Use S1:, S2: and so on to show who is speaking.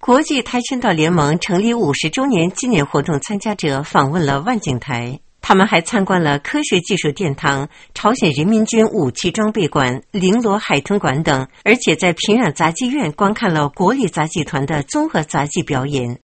S1: 国际跆拳道联盟成立50周年纪念活动参加者访问了万景台，他们还参观了科学技术殿堂、朝鲜人民军武器装备馆、绫罗海豚馆等，而且在平壤杂技院观看了国立杂技团的综合杂技表演。